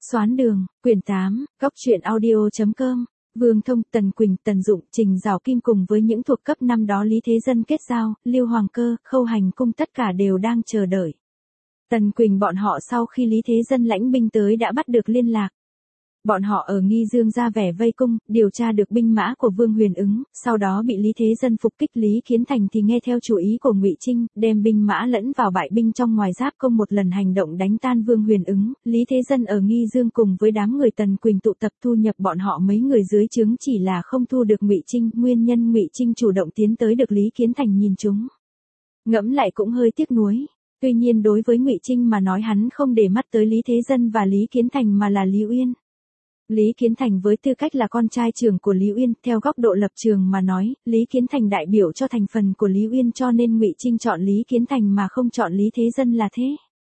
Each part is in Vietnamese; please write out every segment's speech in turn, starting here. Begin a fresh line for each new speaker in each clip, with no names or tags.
Xoán đường, quyển 8, góc truyện audio.com, Vương Thông, Tần Quỳnh, Tần Dụng, Trình Giảo Kim cùng với những thuộc cấp năm đó Lý Thế Dân kết giao, Lưu Hoàng Cơ, Khâu Hành Cung tất cả đều đang chờ đợi. Tần Quỳnh bọn họ sau khi Lý Thế Dân lãnh binh tới đã bắt được liên lạc. Bọn họ ở Nghi Dương ra vẻ vây cung, điều tra được binh mã của Vương Huyền Ứng, sau đó bị Lý Thế Dân phục kích. Lý Kiến Thành thì nghe theo chủ ý của Ngụy Trinh, đem binh mã lẫn vào bại binh trong ngoài giáp công một lần hành động đánh tan Vương Huyền Ứng. Lý Thế Dân ở Nghi Dương cùng với đám người Tần Quỳnh tụ tập thu nhập bọn họ mấy người dưới trướng, chỉ là không thu được Ngụy Trinh. Nguyên nhân Ngụy Trinh chủ động tiến tới được Lý Kiến Thành nhìn chúng. Ngẫm lại cũng hơi tiếc nuối. Tuy nhiên đối với Ngụy Trinh mà nói, hắn không để mắt tới Lý Thế Dân và Lý Kiến Thành mà là Lý Uyên. Lý Kiến Thành với tư cách là con trai trưởng của Lý Uyên, theo góc độ lập trường mà nói, Lý Kiến Thành đại biểu cho thành phần của Lý Uyên, cho nên Ngụy Trinh chọn Lý Kiến Thành mà không chọn Lý Thế Dân là thế.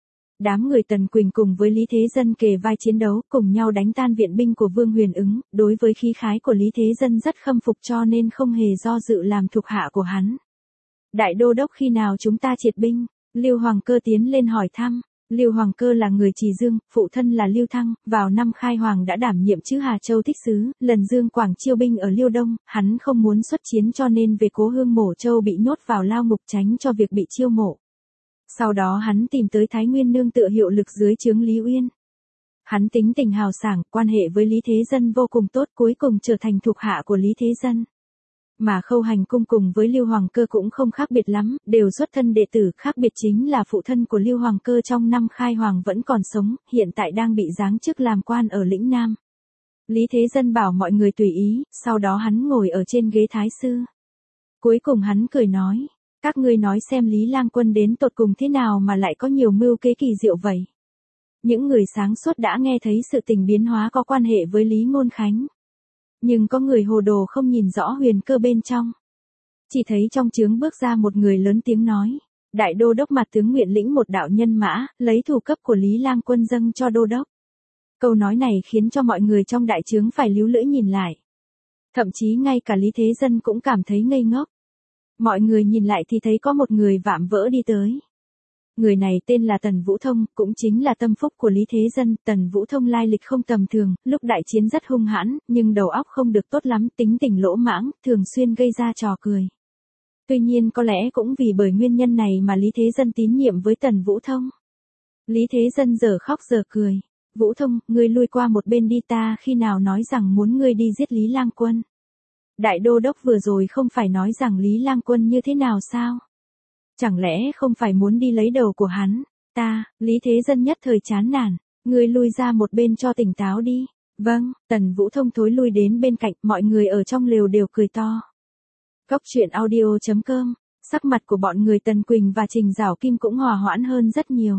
Đám người Tần Quỳnh cùng với Lý Thế Dân kề vai chiến đấu, cùng nhau đánh tan viện binh của Vương Huyền Ứng, đối với khí khái của Lý Thế Dân rất khâm phục cho nên không hề do dự làm thuộc hạ của hắn. Đại đô đốc, khi nào chúng ta triệt binh? Lưu Hoàng Cơ tiến lên hỏi thăm. Lưu Hoàng Cơ là người Trì Dương, phụ thân là Lưu Thăng, vào năm khai hoàng đã đảm nhiệm chữ Hà Châu thích sứ, lần Dương Quảng chiêu binh ở Liêu Đông, hắn không muốn xuất chiến cho nên về Cố Hương Mổ Châu bị nhốt vào lao ngục tránh cho việc bị chiêu mộ. Sau đó hắn tìm tới Thái Nguyên nương tựa hiệu lực dưới trướng Lý Uyên. Hắn tính tình hào sảng, quan hệ với Lý Thế Dân vô cùng tốt, cuối cùng trở thành thuộc hạ của Lý Thế Dân. Mà Khâu Hành Cung cùng với Lưu Hoàng Cơ cũng không khác biệt lắm, đều xuất thân đệ tử, khác biệt chính là phụ thân của Lưu Hoàng Cơ trong năm khai hoàng vẫn còn sống, hiện tại đang bị giáng chức làm quan ở lĩnh Nam. Lý Thế Dân bảo mọi người tùy ý, sau đó hắn ngồi ở trên ghế thái sư. Cuối cùng hắn cười nói, các ngươi nói xem Lý Lang Quân đến tột cùng thế nào mà lại có nhiều mưu kế kỳ diệu vậy. Những người sáng suốt đã nghe thấy sự tình biến hóa có quan hệ với Lý Ngôn Khánh. Nhưng có người hồ đồ không nhìn rõ huyền cơ bên trong. Chỉ thấy trong trướng bước ra một người lớn tiếng nói, đại đô đốc Mạt tướng nguyện lĩnh một đạo nhân mã, lấy thủ cấp của Lý Lang Quân dâng cho đô đốc. Câu nói này khiến cho mọi người trong đại trướng phải líu lưỡi nhìn lại. Thậm chí ngay cả Lý Thế Dân cũng cảm thấy ngây ngốc. Mọi người nhìn lại thì thấy có một người vạm vỡ đi tới. Người này tên là Tần Vũ Thông, cũng chính là tâm phúc của Lý Thế Dân. Tần Vũ Thông lai lịch không tầm thường, lúc đại chiến rất hung hãn, nhưng đầu óc không được tốt lắm, tính tình lỗ mãng, thường xuyên gây ra trò cười. Tuy nhiên có lẽ cũng vì bởi nguyên nhân này mà Lý Thế Dân tín nhiệm với Tần Vũ Thông. Lý Thế Dân giờ khóc giờ cười. Vũ Thông, ngươi lui qua một bên đi, ta khi nào nói rằng muốn ngươi đi giết Lý Lang Quân. Đại đô đốc vừa rồi không phải nói rằng Lý Lang Quân như thế nào sao? Chẳng lẽ không phải muốn đi lấy đầu của hắn? Lý Thế Dân nhất thời chán nản. Ngươi lui ra một bên cho tỉnh táo đi. Vâng, Tần Vũ Thông thối lui đến bên cạnh, mọi người ở trong lều đều cười to. Góc truyện audio.com, sắc mặt của bọn người Tần Quỳnh và Trình Giảo Kim cũng hòa hoãn hơn rất nhiều.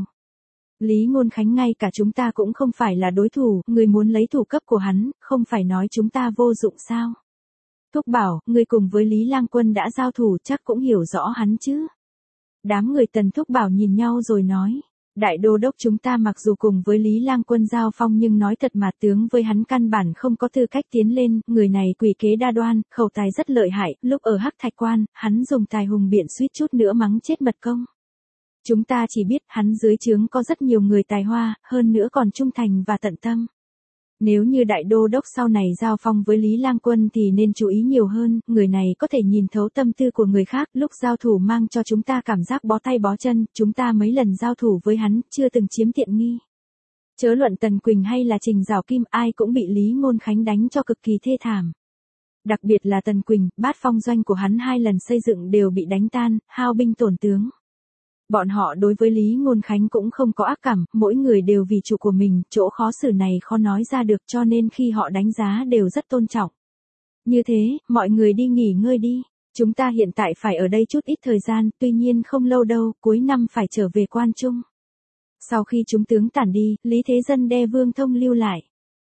Lý Ngôn Khánh ngay cả chúng ta cũng không phải là đối thủ, người muốn lấy thủ cấp của hắn, không phải nói chúng ta vô dụng sao? Thúc Bảo, người cùng với Lý Lang Quân đã giao thủ chắc cũng hiểu rõ hắn chứ? Đám người Tần Thúc Bảo nhìn nhau rồi nói, đại đô đốc chúng ta mặc dù cùng với Lý Lang Quân giao phong nhưng nói thật mà tướng với hắn căn bản không có tư cách tiến lên, người này quỷ kế đa đoan, khẩu tài rất lợi hại, lúc ở Hắc Thạch Quan, hắn dùng tài hùng biện suýt chút nữa mắng chết Mật Công. Chúng ta chỉ biết hắn dưới trướng có rất nhiều người tài hoa, hơn nữa còn trung thành và tận tâm. Nếu như đại đô đốc sau này giao phong với Lý Lang Quân thì nên chú ý nhiều hơn, người này có thể nhìn thấu tâm tư của người khác, lúc giao thủ mang cho chúng ta cảm giác bó tay bó chân, chúng ta mấy lần giao thủ với hắn, chưa từng chiếm tiện nghi. Chớ luận Tần Quỳnh hay là Trình Giảo Kim, ai cũng bị Lý Ngôn Khánh đánh cho cực kỳ thê thảm. Đặc biệt là Tần Quỳnh, bát phong doanh của hắn 2 lần xây dựng đều bị đánh tan, hao binh tổn tướng. Bọn họ đối với Lý Ngôn Khánh cũng không có ác cảm, mỗi người đều vì chủ của mình, chỗ khó xử này khó nói ra được cho nên khi họ đánh giá đều rất tôn trọng. Như thế, mọi người đi nghỉ ngơi đi, chúng ta hiện tại phải ở đây chút ít thời gian, tuy nhiên không lâu đâu, cuối năm phải trở về Quan Trung. Sau khi chúng tướng tản đi, Lý Thế Dân đe Vương Thông lưu lại.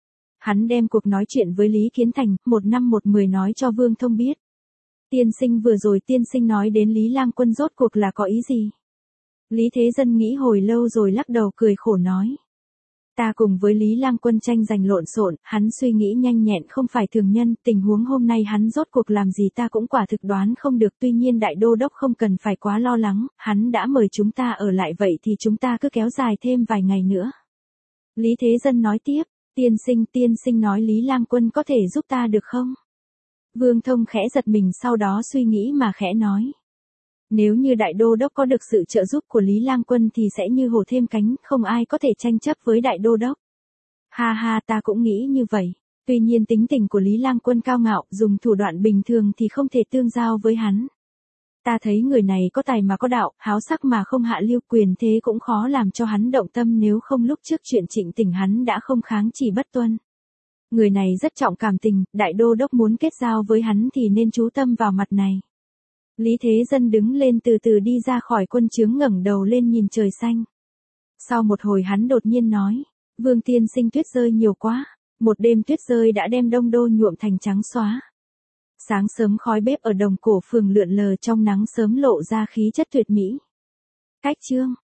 Hắn đem cuộc nói chuyện với Lý Kiến Thành, 1 năm 1 10 nói cho Vương Thông biết. Tiên sinh vừa rồi tiên sinh nói đến Lý Lang Quân rốt cuộc là có ý gì? Lý Thế Dân nghĩ hồi lâu rồi lắc đầu cười khổ nói. Ta cùng với Lý Lang Quân tranh giành lộn xộn, hắn suy nghĩ nhanh nhẹn không phải thường nhân, tình huống hôm nay hắn rốt cuộc làm gì ta cũng quả thực đoán không được, tuy nhiên đại đô đốc không cần phải quá lo lắng, hắn đã mời chúng ta ở lại vậy thì chúng ta cứ kéo dài thêm vài ngày nữa. Lý Thế Dân nói tiếp, Tiên sinh nói Lý Lang Quân có thể giúp ta được không? Vương Thông khẽ giật mình sau đó suy nghĩ mà khẽ nói. Nếu như đại đô đốc có được sự trợ giúp của Lý Lang Quân thì sẽ như hổ thêm cánh, không ai có thể tranh chấp với đại đô đốc. Ha ha, ta cũng nghĩ như vậy. Tuy nhiên tính tình của Lý Lang Quân cao ngạo, dùng thủ đoạn bình thường thì không thể tương giao với hắn. Ta thấy người này có tài mà có đạo, háo sắc mà không hạ lưu, quyền thế cũng khó làm cho hắn động tâm, nếu không lúc trước chuyện Trịnh Tỉnh hắn đã không kháng chỉ bất tuân. Người này rất trọng cảm tình, đại đô đốc muốn kết giao với hắn thì nên chú tâm vào mặt này. Lý Thế Dân đứng lên từ từ đi ra khỏi quân trướng, ngẩng đầu lên nhìn trời xanh. Sau một hồi hắn đột nhiên nói, Vương tiên sinh, tuyết rơi nhiều quá. Một đêm tuyết rơi đã đem Đông Đô nhuộm thành trắng xóa. Sáng sớm khói bếp ở Đồng Cổ Phường lượn lờ trong nắng sớm lộ ra khí chất tuyệt mỹ. Cách chương